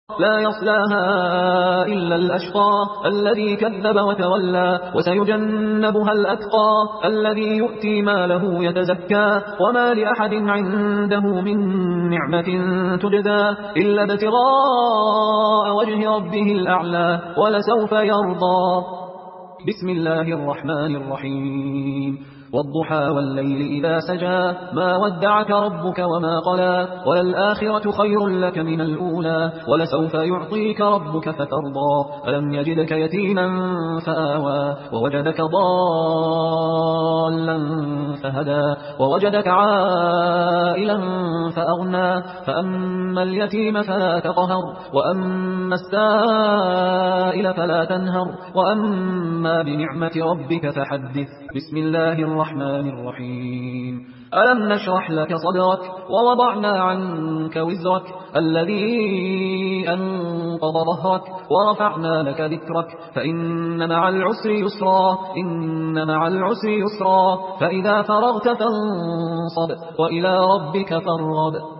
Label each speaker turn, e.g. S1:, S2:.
S1: لا يصلاها إلا الأشقى الذي كذب وتولى وسيجنبها الأتقى الذي يؤتي ماله يتزكى وما لأحد عنده من نعمة تجزى إلا ابتغاء وجه ربه الأعلى ولسوف يرضى. بسم الله الرحمن الرحيم والضحى والليل إذا سجى ما ودعك ربك وما قلى وللآخرة خير لك من الأولى ولسوف يعطيك ربك فترضى ألم يجدك يتيما فآوى ووجدك ضالا فهدى ووجدك عائلا فأغنى فأما اليتيم فلا تقهر وأما السائل فلا تنهر وأما بنعمة ربك فحدث. بسم الله الرحمن الرحيم ألم نشرح لك صدرك ووضعنا عنك وزرك الذي أنقض ظهرك ورفعنا لك ذكرك فإن مع العسر يسرا إن مع العسر يسرا فإذا فرغت فانصب وإلى ربك فارغب.